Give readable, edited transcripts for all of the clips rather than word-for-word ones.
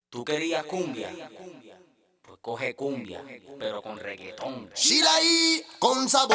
Tú querías cumbia, pues coge cumbia, pero con reggaetón. Shirai con sabor.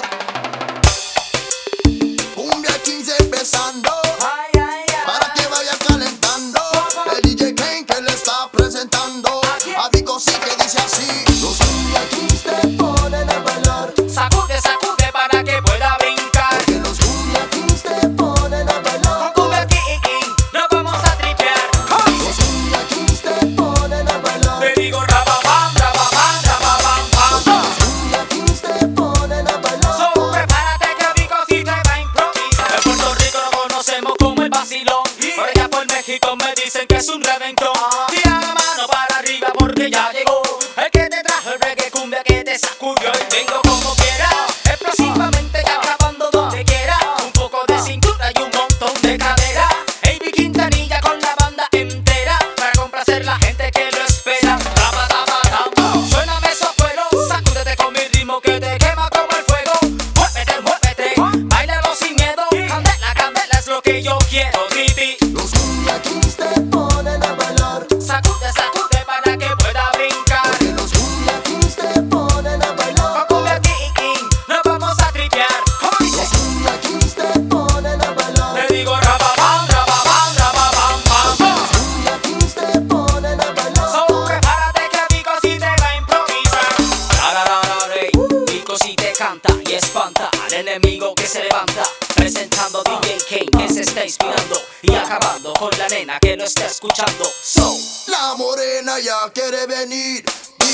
Cumbia 15 empezando. Para que vaya calentando. El DJ Kane que le está presentando. A Vico sí que dice así. Los cumbia 15 te ponen a bailar. Sacude, sacude para que pueda brincar. Porque los cumbia 15 te ponen a bailar. Con cumbia King, nos vamos a tripear. Los cumbia 15 te ponen a bailar. Te digo rababam, rababam, rababam, pam. Los cumbia 15 te ponen a bailar. So, prepárate que Vico sí te va a improvisar. En Puerto Rico lo conocemos como el vacilón. Por allá por México me dicen que es un reventón. Tira la mano para arriba porque ya llegó el que te trajo el reggae cumbia que te sacudió. Y vengo como quiera, explosivamente ya acabando donde quiera. Un poco de cintura y un montón de cadera. AB Quintanilla con la banda entera para complacer la gente que lo espera. Raba, raba, raba. Suéname esos cueros, sacúdete con mi ritmo que te quema como el fuego. Muévete, muévete, báilalo sin miedo. Candela, candela es lo que yo quiero, Titi. Los cumbia 15 te ponen a bailar. Sacude, sacude para que pueda brincar. Porque los cumbia 15 te ponen a bailar. Con cumbia King, nos vamos a tripear. ¿Cómo dice? Los cumbia 15 te ponen a bailar. Te digo rababam, rababam, rababam, pam. Los cumbia 15 te ponen a bailar. So, prepárate que Vico sí te va a improvisar. Rarararare, Vico sí te canta y espanta al enemigo que se levanta. Presentando DJ Kane que se está inspirando y acabando con la nena que lo está escuchando. So, La morena ya quiere venir.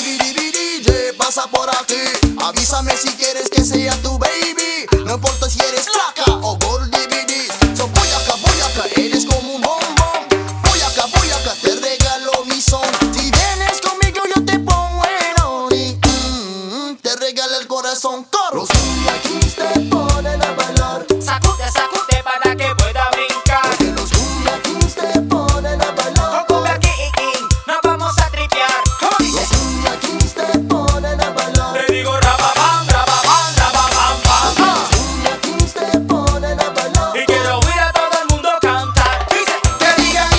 DJ pasa por aquí. Avísame si quieres que sea tu baby. No importa si eres flaca o gold DVDs. So voy acá, eres como un bombón. Voy acá, te regalo mi son. Si vienes conmigo yo te pongo en ori. Te regalo el corazón. Los cumbia 15 te ponen a bailar. sacude, sacude para que pueda brincar. Porque los cumbia 15 te ponen a bailar. Con cumbia King, nos vamos a tripear. ¿Cómo dice? Los cumbia 15 te ponen a bailar. Te digo rababam, rababam, rababam, pam. Los cumbia 15 te ponen a bailar. Y quiero oír a todo el mundo cantar. Dice, Que digan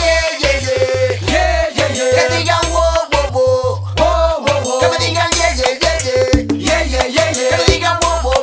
que digan wow, que me digan que me digan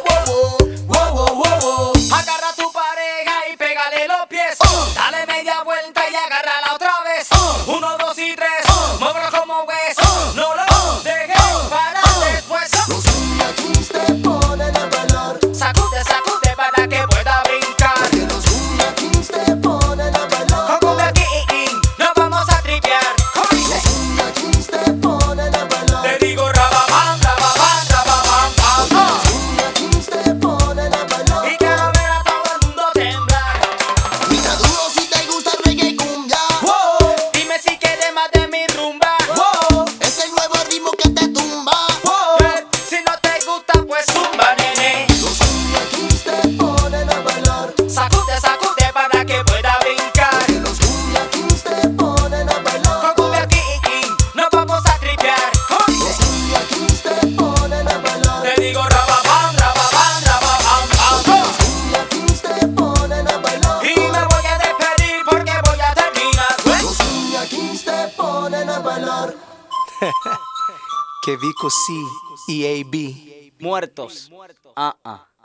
wow. agarra a tu pareja y pégale los pies. Dale media vuelta y agárrala otra vez. 1, 2 y 3, muévelo como ves. No lo dejes para después. Los cumbia 15 te ponen a bailar. Sacude, sacude para que pueda brincar. Que los cumbia 15 te ponen a bailar. Con cumbia King, nos vamos a tripear. ¿Cómo dice? Los cumbia 15 te ponen a bailar. Te digo rababam, rababam, rababam, pam. Los cumbia 15 te ponen a bailar. Y quiero ver a todo el mundo temblar. Mira duro si te gusta el reggae cumbia. Dime si quieres más de mi rumba. Es el nuevo ritmo que te tumba. Si no te gusta, pues zumba, nene. Los cumbia 15 te ponen a bailar. Sacude, sacude para que pueda brincar. Que los cumbia 15 te ponen a bailar. Con cumbia King, nos vamos a tripear. Los cumbia 15 te ponen a bailar. Te digo rababam, rababam, rababam, pam. Los cumbia 15 te ponen a bailar. Y me voy a despedir porque voy a terminar. Los cumbia 15 te ponen a bailar. Que Vico C y AB. Muertos.